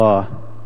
الله.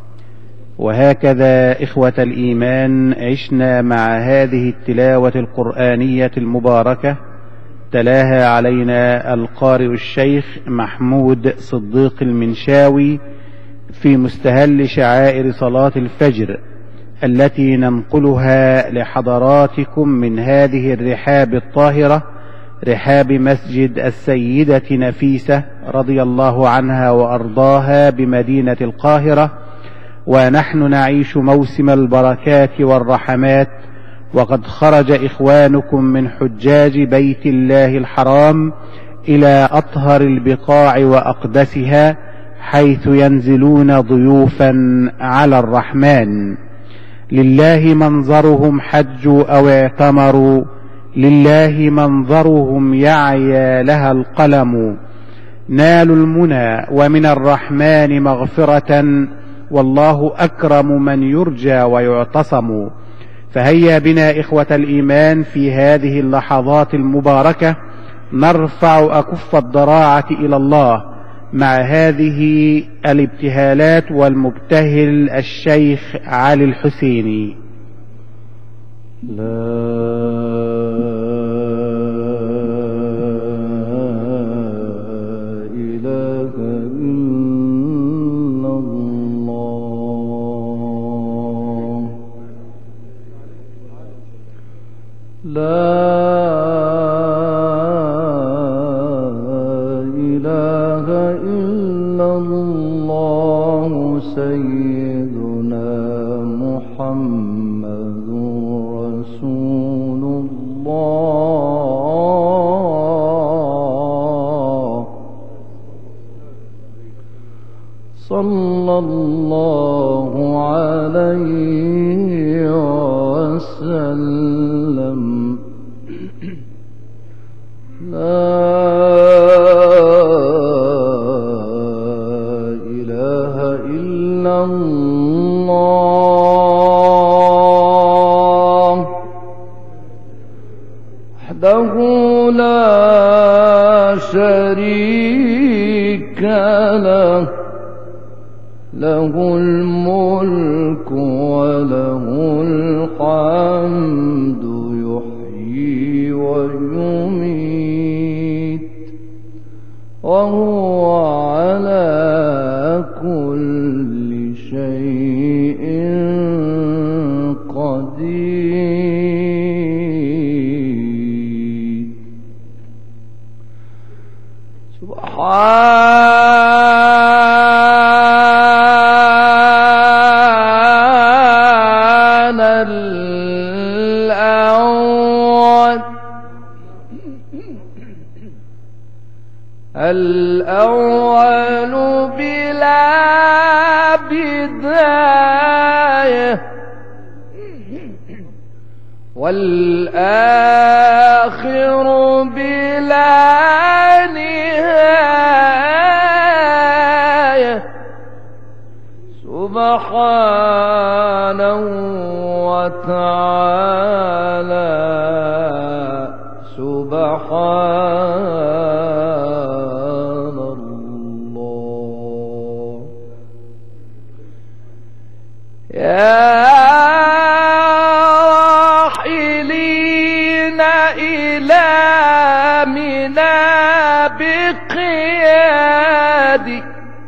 وهكذا إخوة الإيمان عشنا مع هذه التلاوة القرآنية المباركة، تلاها علينا القارئ الشيخ محمود صديق المنشاوي في مستهل شعائر صلاة الفجر التي ننقلها لحضراتكم من هذه الرحاب الطاهرة، رحاب مسجد السيدة نفيسة رضي الله عنها وأرضاها بمدينة القاهرة. ونحن نعيش موسم البركات والرحمات، وقد خرج إخوانكم من حجاج بيت الله الحرام إلى أطهر البقاع وأقدسها، حيث ينزلون ضيوفا على الرحمن. لله منظرهم حجوا أو اعتمروا، لله منظرهم يعيا لها القلم. نالوا المنى ومن الرحمن مغفرة، والله أكرم من يرجى ويعتصم. فهيا بنا إخوة الإيمان في هذه اللحظات المباركة نرفع أكف الضراعة إلى الله مع هذه الابتهالات والمبتهل الشيخ علي الحسيني. صلى الله عليه وسلم. لا إله إلا الله وحده لا شريك له، له الملك وله الحمد يحيي ويميت وهو على كل شيء قدير. سبحان الأول بلا بداية، والآخر بلا نهاية، سبحانه وتعالى سبحان الله. يا راحلين إلى منى بقيادي،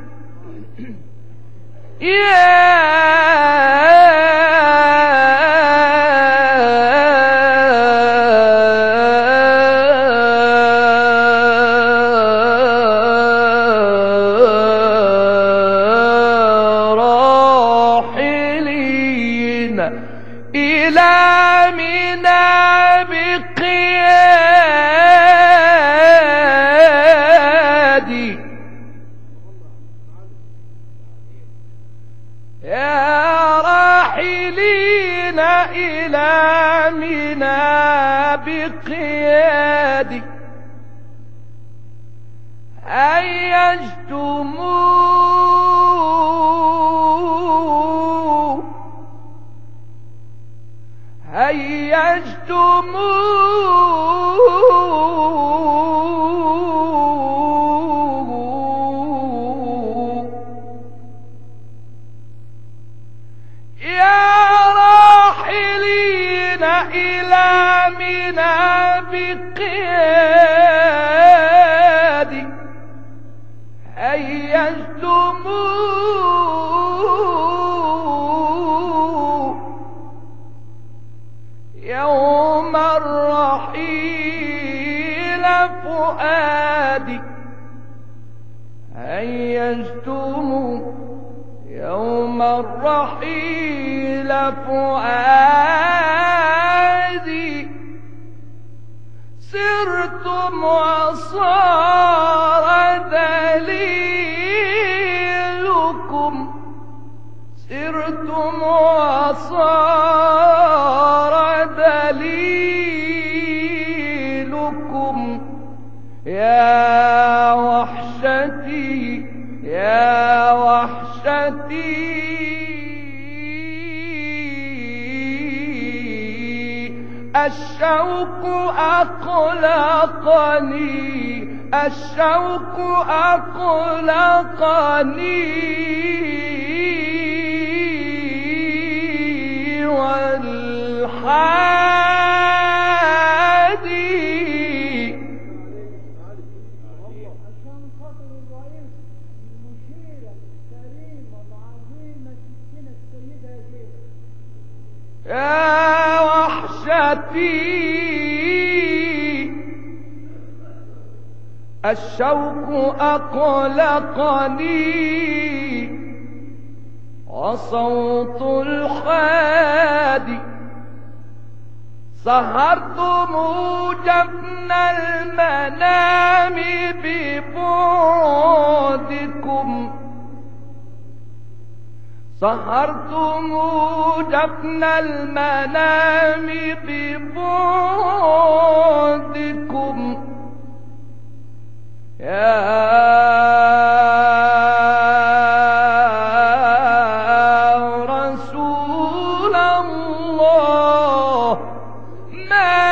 راحلين إلى منى بقيادي. يا راحلين إلى منى بقيادي، يا راحلين إلى منى بقيادي هيجتموا يوم الرحيل فؤادي هيجتموا يوم الرحيل فؤادي سرتم وصار دليلكم سرتم وصار دليلكم يا وحشتي يا وحشتي الشوق أقلقني الشوق أقلقني والحادي عشان خاطر الرئيس المشيرة الكريمة العظيمة ستنا السيدة زينب يا وحشتي الشوق أقلقني وصوت الحادي سهرتم جفن المنام ببعدكم سهرتم جفن المنام ببعدكم يا رسول الله ما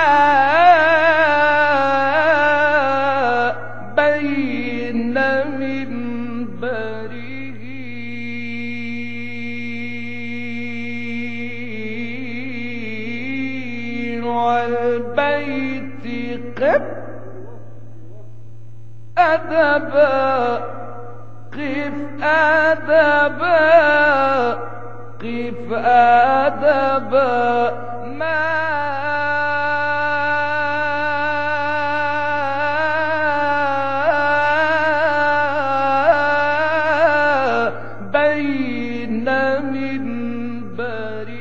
بين منبره والبيت قف أدبا قف أدبا قف أدبا ما بين منبره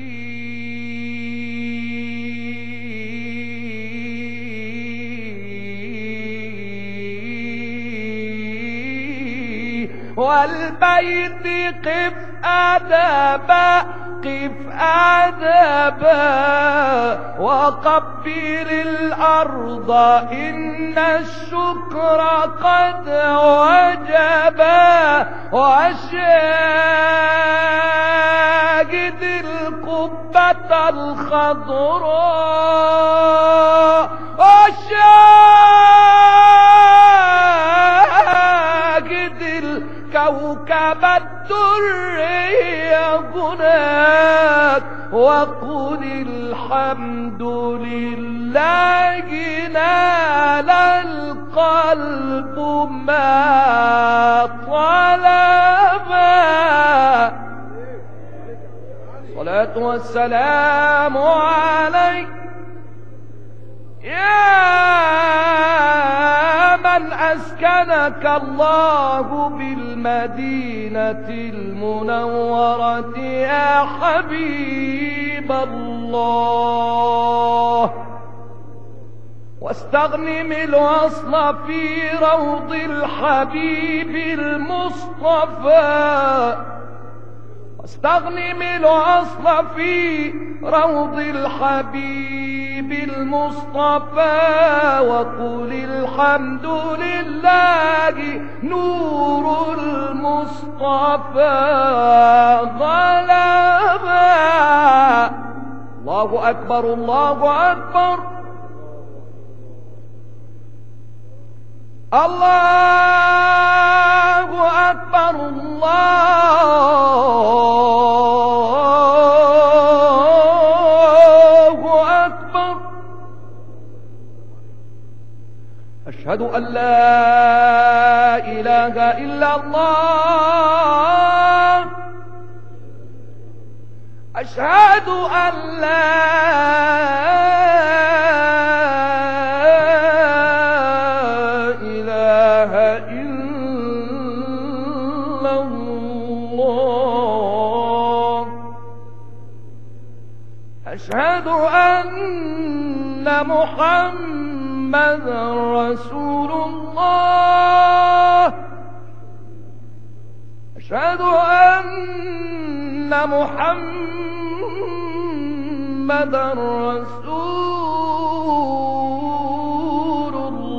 والبيت قف أدبا قف أدبا وقبل الأرض إن الشكر قد وجبا وشاهد القبة الخضراء وشاهد الكوكب الدري هناك وقل الحمد لله نال القلب ما طلبا. الصلاة والسلام عليك يا من أسكنك الله بالمدينة المنورة يا حبيب الله، واستغنم الوصل في روض الحبيب المصطفى، واستغنم الوصل في روض الحبيب المصطفى، وقل الحمد لله نور المصطفى غلبا. الله أكبر الله أكبر الله أكبر الله أشهد أن لا إله إلا الله أشهد أن لا إله إلا الله أشهد أن محمدا رسول الله أشهد أن محمدا رسول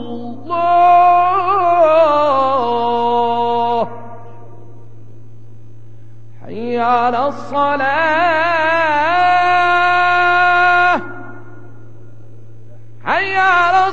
الله حي على الصلاة حي على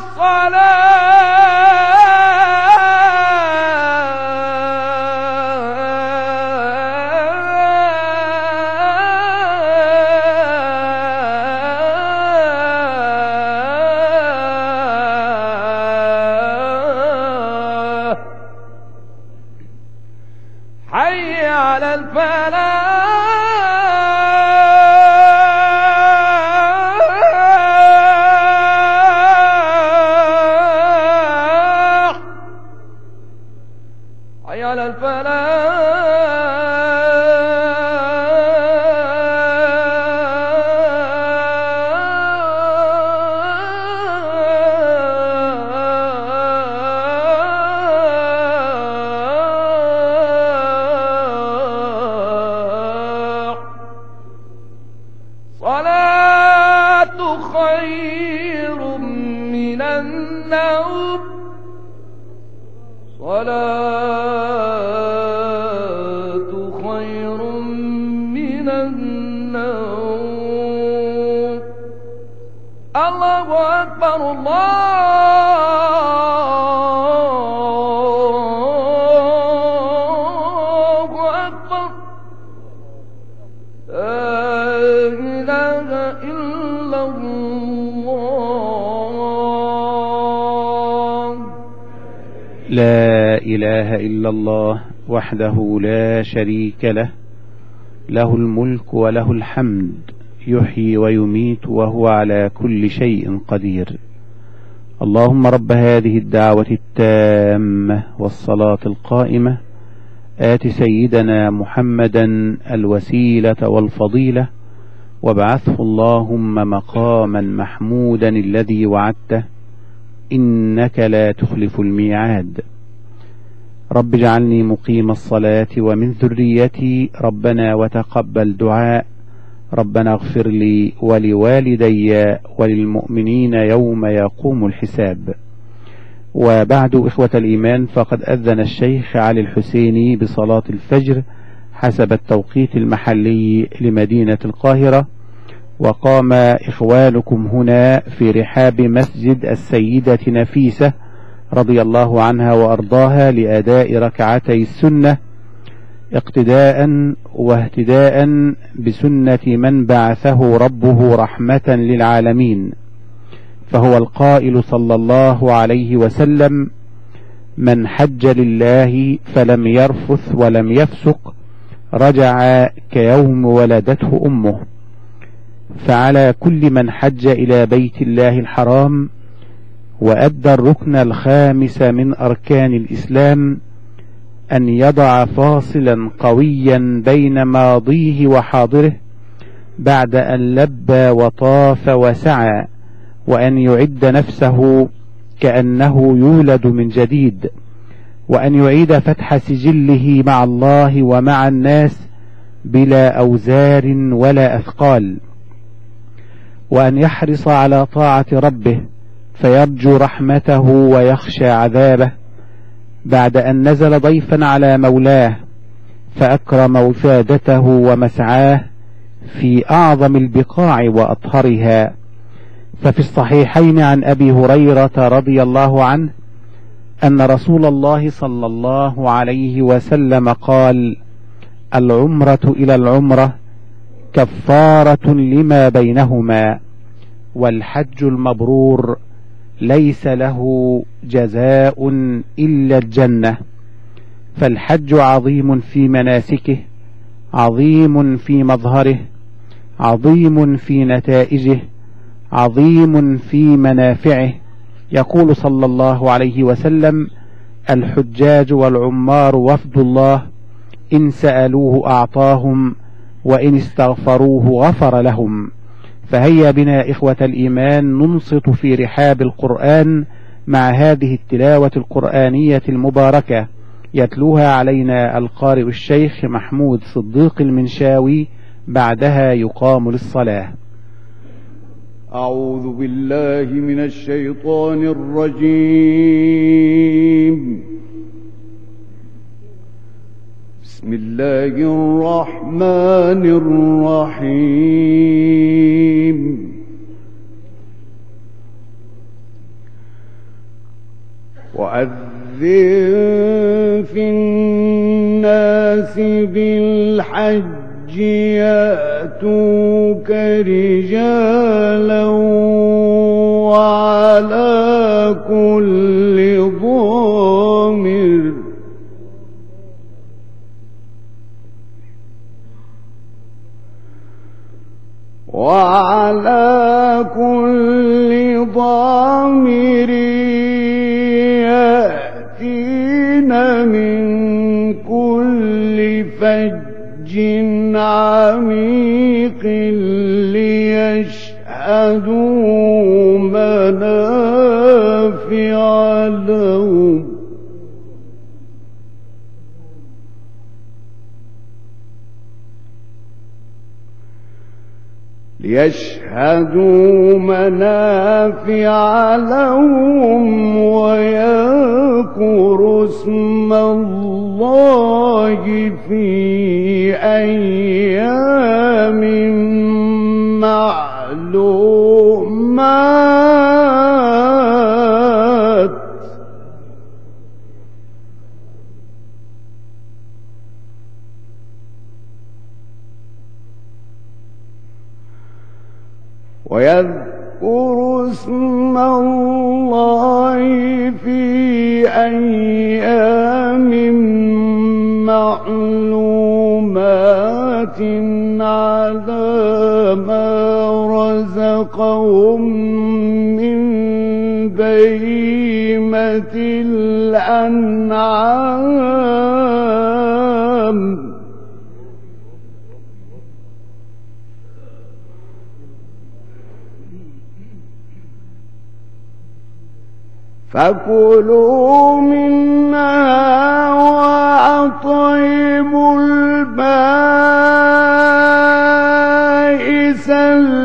الصلاة حي على الفلاح حي على الفلاح صلاة خير من النوم صلاة خير من النوم الله أكبر الله أكبر لا إله إلا الله لا إله إلا الله وحده لا شريك له له الملك وله الحمد يحيي ويميت وهو على كل شيء قدير. اللهم رب هذه الدعوة التامة والصلاة القائمة آت سيدنا محمدا الوسيلة والفضيلة وابعثه اللهم مقاما محمودا الذي وعدته إنك لا تخلف الميعاد. رب اجعلني مقيم الصلاة ومن ذريتي ربنا وتقبل دعاء ربنا اغفر لي ولوالدي وللمؤمنين يوم يقوم الحساب. وبعد إخوة الإيمان فقد أذن الشيخ علي الحسيني بصلاة الفجر حسب التوقيت المحلي لمدينة القاهرة، وقام إخوانكم هنا في رحاب مسجد السيدة نفيسة رضي الله عنها وأرضاها لأداء ركعتي السنة اقتداء واهتداء بسنة من بعثه ربه رحمة للعالمين، فهو القائل صلى الله عليه وسلم: من حج لله فلم يرفث ولم يفسق رجع كيوم ولدته أمه. فعلى كل من حج إلى بيت الله الحرام وأدى الركن الخامس من أركان الإسلام أن يضع فاصلا قويا بين ماضيه وحاضره بعد أن لبى وطاف وسعى، وأن يعد نفسه كأنه يولد من جديد، وأن يعيد فتح سجله مع الله ومع الناس بلا أوزار ولا أثقال، وأن يحرص على طاعة ربه فيرجو رحمته ويخشى عذابه بعد أن نزل ضيفا على مولاه فأكرم وفادته ومسعاه في أعظم البقاع وأطهرها. ففي الصحيحين عن أبي هريرة رضي الله عنه أن رسول الله صلى الله عليه وسلم قال: العمرة إلى العمرة كفارة لما بينهما، والحج المبرور ليس له جزاء إلا الجنة. فالحج عظيم في مناسكه، عظيم في مظهره، عظيم في نتائجه، عظيم في منافعه. يقول صلى الله عليه وسلم: الحجاج والعمار وفد الله، إن سألوه أعطاهم، وإن استغفروه غفر لهم. فهيا بنا إخوة الإيمان ننصت في رحاب القرآن مع هذه التلاوة القرآنية المباركة، يتلوها علينا القارئ الشيخ محمود صديق المنشاوي، بعدها يقام للصلاة. أعوذ بالله من الشيطان الرجيم. بسم الله الرحمن الرحيم. وأذن في الناس بالحج يأتوك رجالا وعلى كل ضامر يأتين من كل فج عميق ليشهدوا منافع لهم ويذكروا اسم الله في أيام معلومات. ويذكر اسم الله في أيام معلومات على ما رزقهم من بهيمة الأنعام. فكلوا منها وأطعموا البائس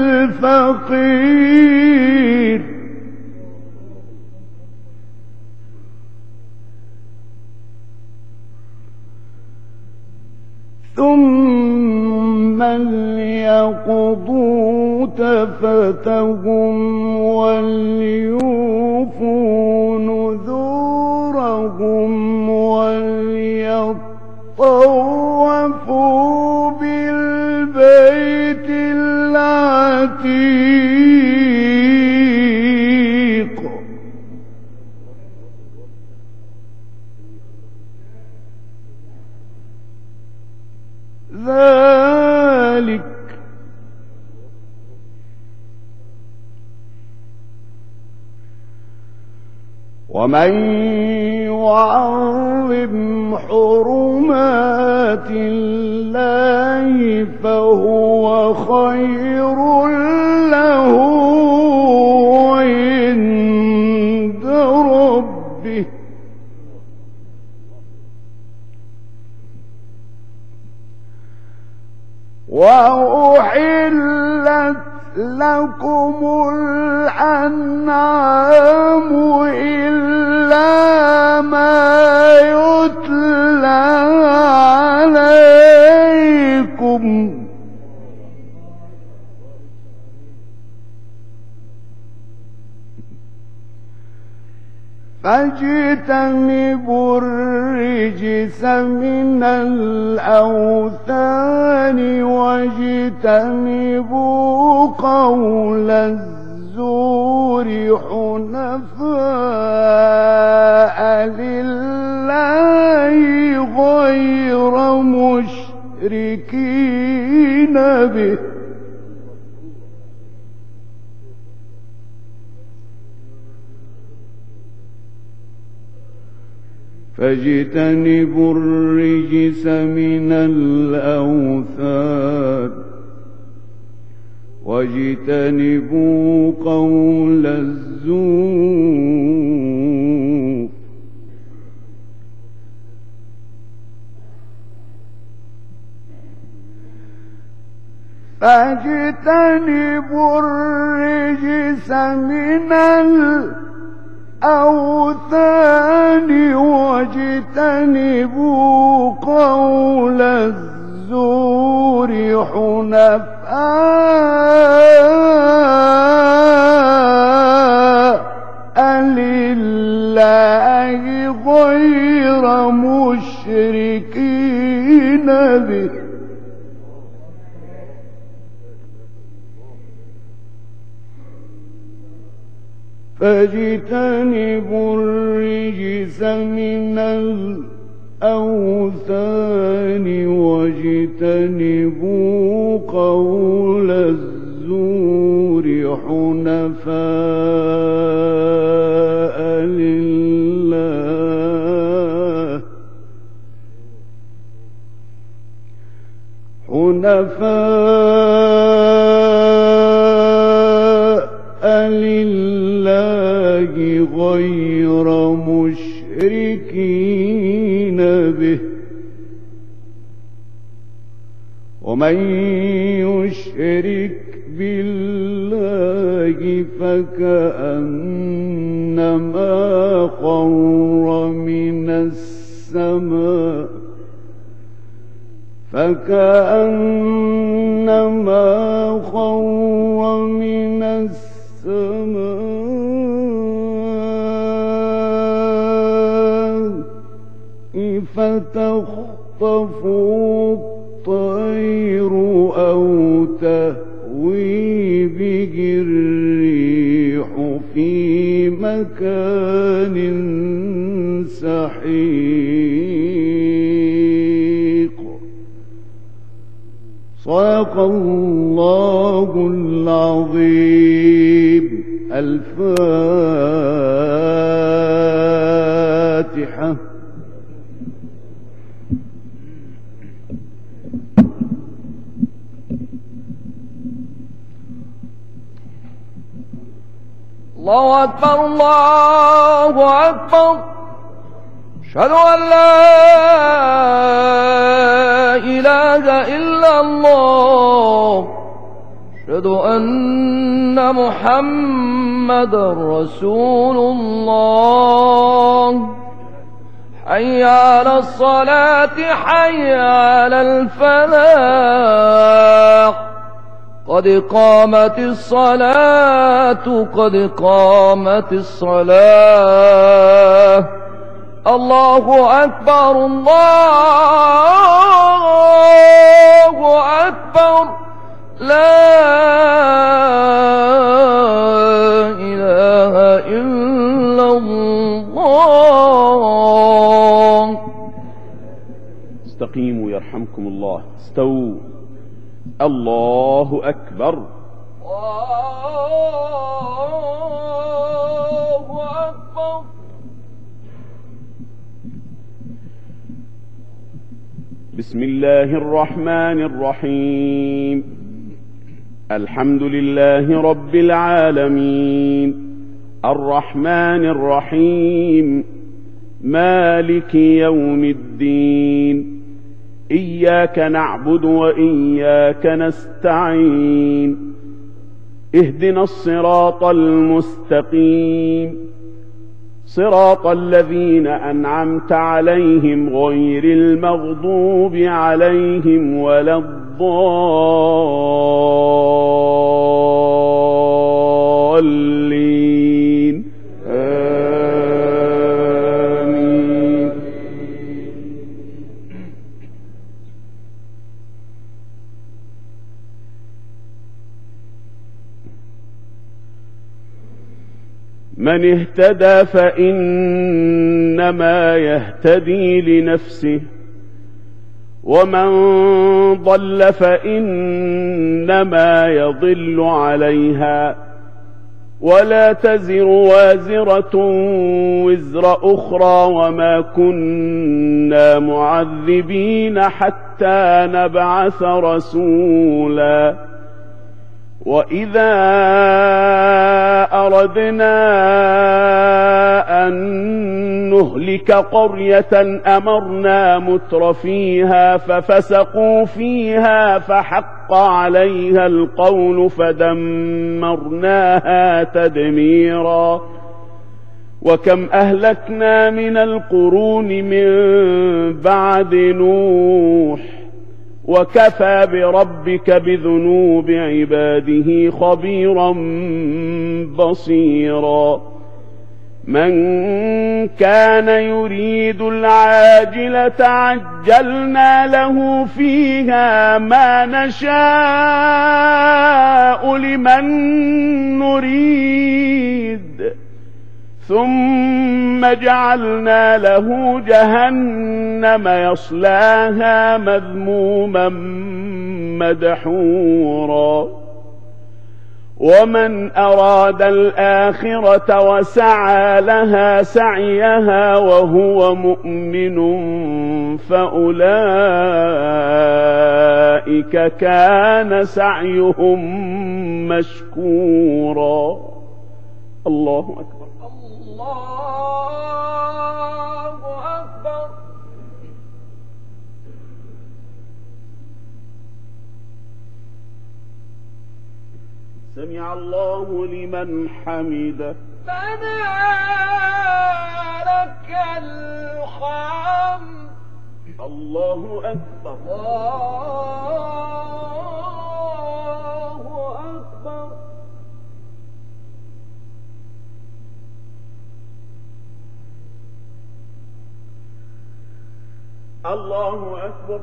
الفقير. ثم ليقضوا تفتهم وليوفوا نذورهم وليطوفوا بالبيت العتيق. ذلك ومن يعظم حرمات الله فهو خير له عند ربه. وأحلت لكم الأنعام إلا ما يتلى عليكم فاجتنبوا الرجس من الأوثان واجتنبوا قول الزور حنفاء مشركين به فاجتنبوا الرجس من الأوثان واجتنبوا قول الزور فاجتنبوا الرجس من الأوثان واجتنبوا قول الزور حنفاء لله غير مشركين به فاجتنبوا الرجس من الأوثان واجتنبوا قول الزور حنفاء لله غير مشركين به ومن يشرك بالله فكأنما خر من السماء فتخطفه الطير أو تهوي به الريح في مكان سحيق. صدق الله العظيم. الفاتحة. الله أكبر الله أكبر. أشهد أن لا إله إلا الله. أشهد أن محمدا رسول الله. حي على الصلاة حي على الفلاح. قد قامت الصلاة قد قامت الصلاة. الله أكبر الله أكبر. لا إله إلا الله. استقيموا يرحمكم الله. استووا. الله أكبر. الله أكبر. بسم الله الرحمن الرحيم. الحمد لله رب العالمين الرحمن الرحيم مالك يوم الدين. إياك نعبد وإياك نستعين. اهدنا الصراط المستقيم صراط الذين أنعمت عليهم غير المغضوب عليهم ولا الضالين. آمين. من اهتدى فإنما يهتدي لنفسه ومن ضل فإنما يضل عليها ولا تزر وازرة وزر أخرى وما كنا معذبين حتى نبعث رسولا وإذا أردنا أن نهلك قرية أمرنا مترفيها ففسقوا فيها فحق عليها القول فدمرناها تدميرا وكم أهلكنا من القرون من بعد نوح وكفى بربك بذنوب عباده خبيرا بصيرا من كان يريد العاجلة عجلنا له فيها ما نشاء لمن نريد ثم جعلنا له جهنم يصلاها مذموما مدحورا ومن أراد الآخرة وسعى لها سعيها وهو مؤمن فأولئك كان سعيهم مشكورا. الله أكبر. الله أكبر. سمع الله لمن حمده. ربنا لك الحمد. الله أكبر. الله أكبر. الله أكبر.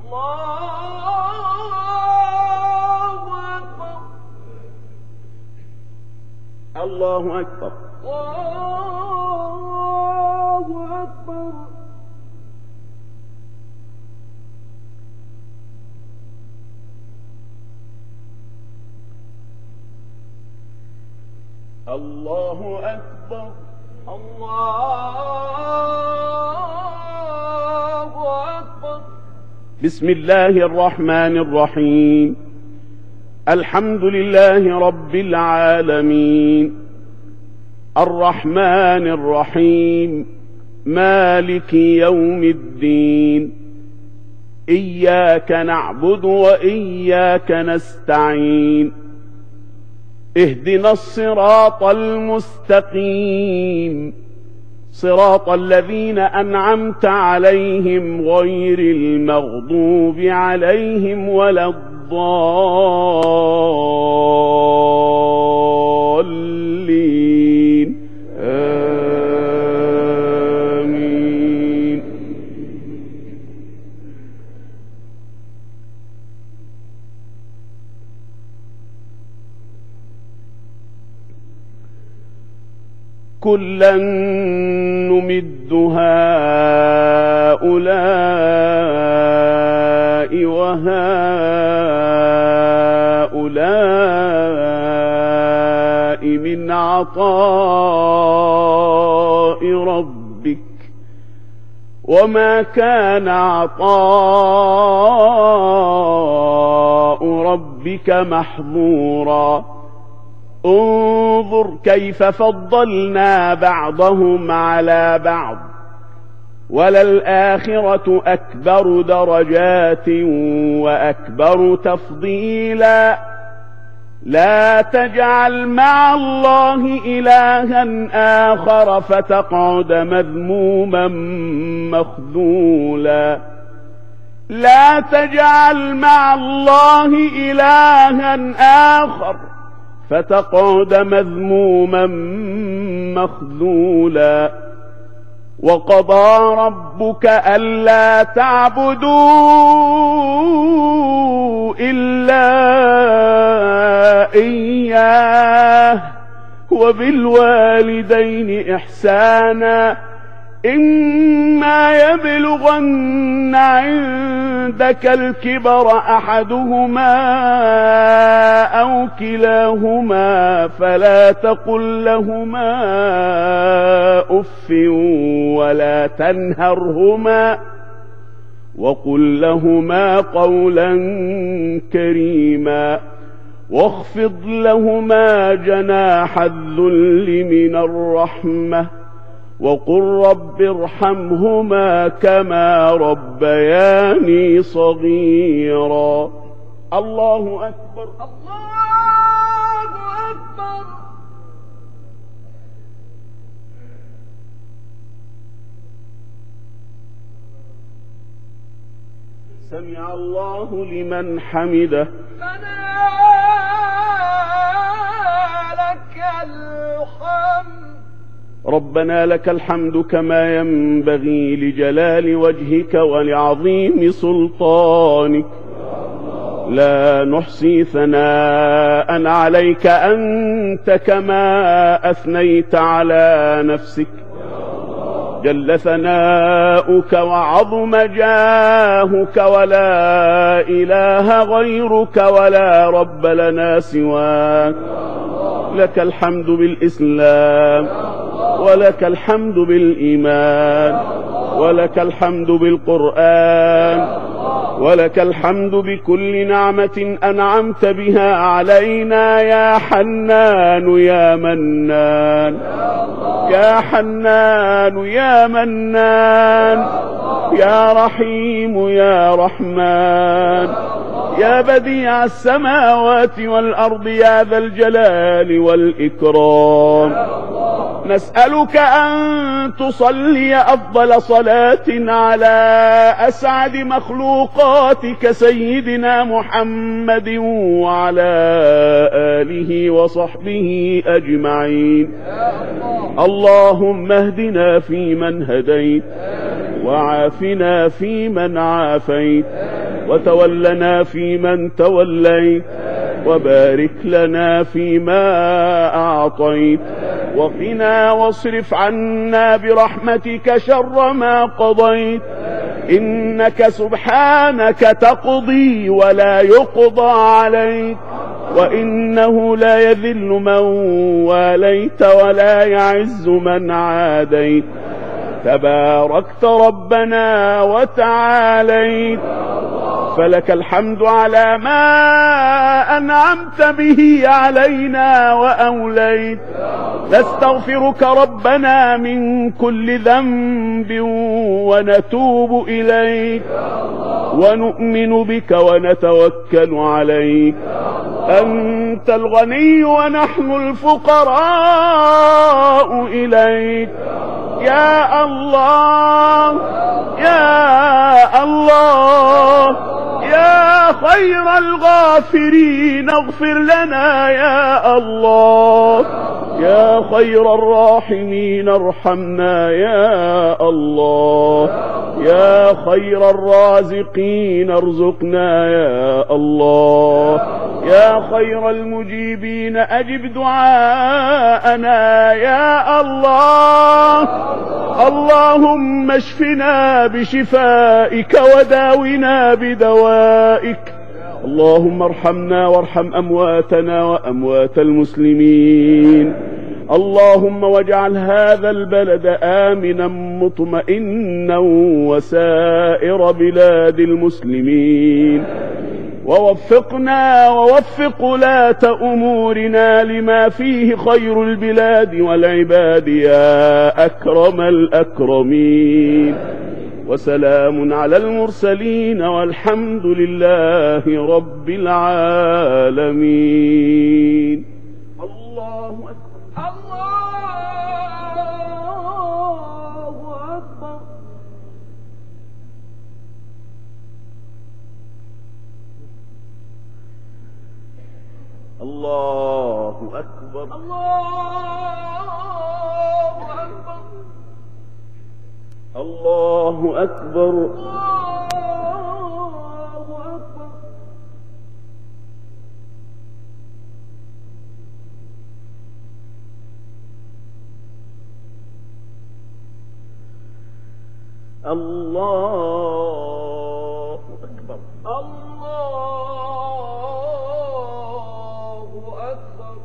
الله الله أكبر. أكبر. الله أكبر. الله أكبر. الله أكبر. بسم الله الرحمن الرحيم. الحمد لله رب العالمين الرحمن الرحيم مالك يوم الدين إياك نعبد وإياك نستعين اهدنا الصراط المستقيم صراط الذين أنعمت عليهم غير المغضوب عليهم ولا الضالين آمين. كلا نمد هؤلاء وهؤلاء من عطاء ربك وما كان عطاء ربك محظورا انظر كيف فضلنا بعضهم على بعض وللآخرة أكبر درجات وأكبر تفضيلا لا تجعل مع الله إلها آخر فتقعد مذموما مخذولا لا تجعل مع الله إلها آخر فتقعد مذموما مخذولا وقضى ربك ألا تعبدوا إلا إياه وبالوالدين إحسانا إما يبلغن عندك الكبر أحدهما أو كلاهما فلا تقل لهما أف ولا تنهرهما وقل لهما قولا كريما واخفض لهما جناح الذل من الرحمة وقل رب ارحمهما كما ربياني صغيرا. الله أكبر. الله أكبر. سمع الله لمن حمده. ربنا لك الحمد. ربنا لك الحمد كما ينبغي لجلال وجهك ولعظيم سلطانك لا نحصي ثناء عليك أنت كما أثنيت على نفسك جل ثناؤك وعظم جاهك ولا إله غيرك ولا رب لنا سواك. لك الحمد بالإسلام ولك الحمد بالإيمان ولك الحمد بالقرآن ولك الحمد بكل نعمة أنعمت بها علينا يا حنان يا منان يا حنان يا منان يا رحيم يا رحمن يا بديع السماوات والأرض يا ذا الجلال والإكرام. نسألك أن تصلي أفضل صلاة على أسعد مخلوقاتك سيدنا محمد وعلى آله وصحبه أجمعين. اللهم اهدنا فيمن هديت وعافنا فيمن عافيت وتولنا فيمن توليت وبارك لنا فيما أعطيت وقنا واصرف عنا برحمتك شر ما قضيت إنك سبحانك تقضي ولا يقضى عليك وإنه لا يذل من واليت ولا يعز من عاديت تباركت ربنا وتعاليت. فلك الحمد على ما أنعمت به علينا وأوليت. نستغفرك ربنا من كل ذنب ونتوب إليك ونؤمن بك ونتوكل عليك. أنت الغني ونحن الفقراء إليك. يا الله يا الله يا خير الغافرين اغفر لنا يا الله. يا خير الراحمين ارحمنا يا الله. يا خير الرازقين ارزقنا يا الله. يا خير المجيبين أجب دعاءنا يا الله. اللهم اشفنا بشفائك وداونا بدوائك. اللهم ارحمنا وارحم أمواتنا وأموات المسلمين. اللهم واجعل هذا البلد آمنا مطمئنا وسائر بلاد المسلمين. ووفقنا ووفق ولاة أمورنا لما فيه خير البلاد والعباد يا أكرم الأكرمين. وسلام على المرسلين والحمد لله رب العالمين. الله أكبر. الله أكبر. الله أكبر. الله الله أكبر. أكبر. الله أكبر. الله أكبر. الله أكبر.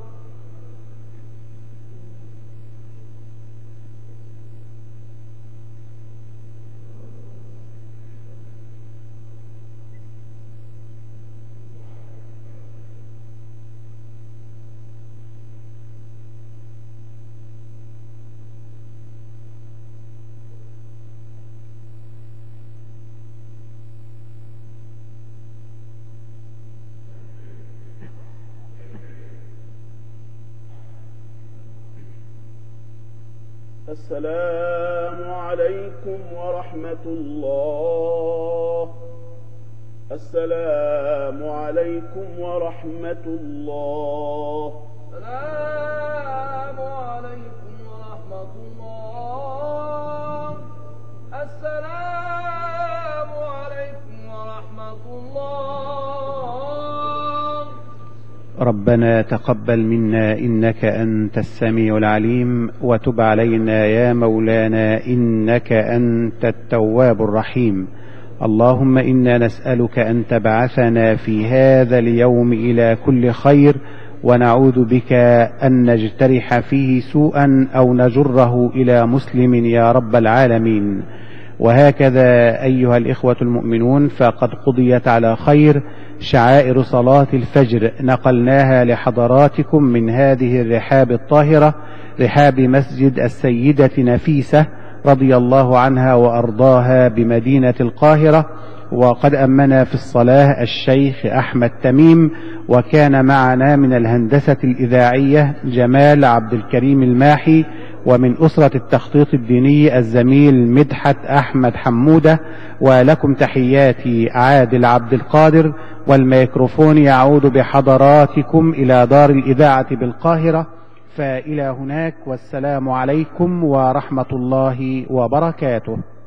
السلام عليكم ورحمة الله. السلام عليكم ورحمة الله. السلام عليكم ورحمة الله. السلام عليكم ورحمة الله. ربنا تقبل منا إنك أنت السميع العليم، وتب علينا يا مولانا إنك أنت التواب الرحيم. اللهم إنا نسألك أن تبعثنا في هذا اليوم إلى كل خير، ونعوذ بك أن نجترح فيه سوءا أو نجره إلى مسلم يا رب العالمين. وهكذا أيها الإخوة المؤمنون، فقد قضيت على خير شعائر صلاة الفجر، نقلناها لحضراتكم من هذه الرحاب الطاهرة، رحاب مسجد السيدة نفيسة رضي الله عنها وأرضاها بمدينة القاهرة. وقد أمنا في الصلاة الشيخ أحمد تميم، وكان معنا من الهندسة الإذاعية جمال عبد الكريم الماحي، ومن أسرة التخطيط الديني الزميل مدحت أحمد حمودة. ولكم تحياتي عادل عبد القادر، والميكروفون يعود بحضراتكم إلى دار الإذاعة بالقاهرة. فإلى هناك، والسلام عليكم ورحمة الله وبركاته.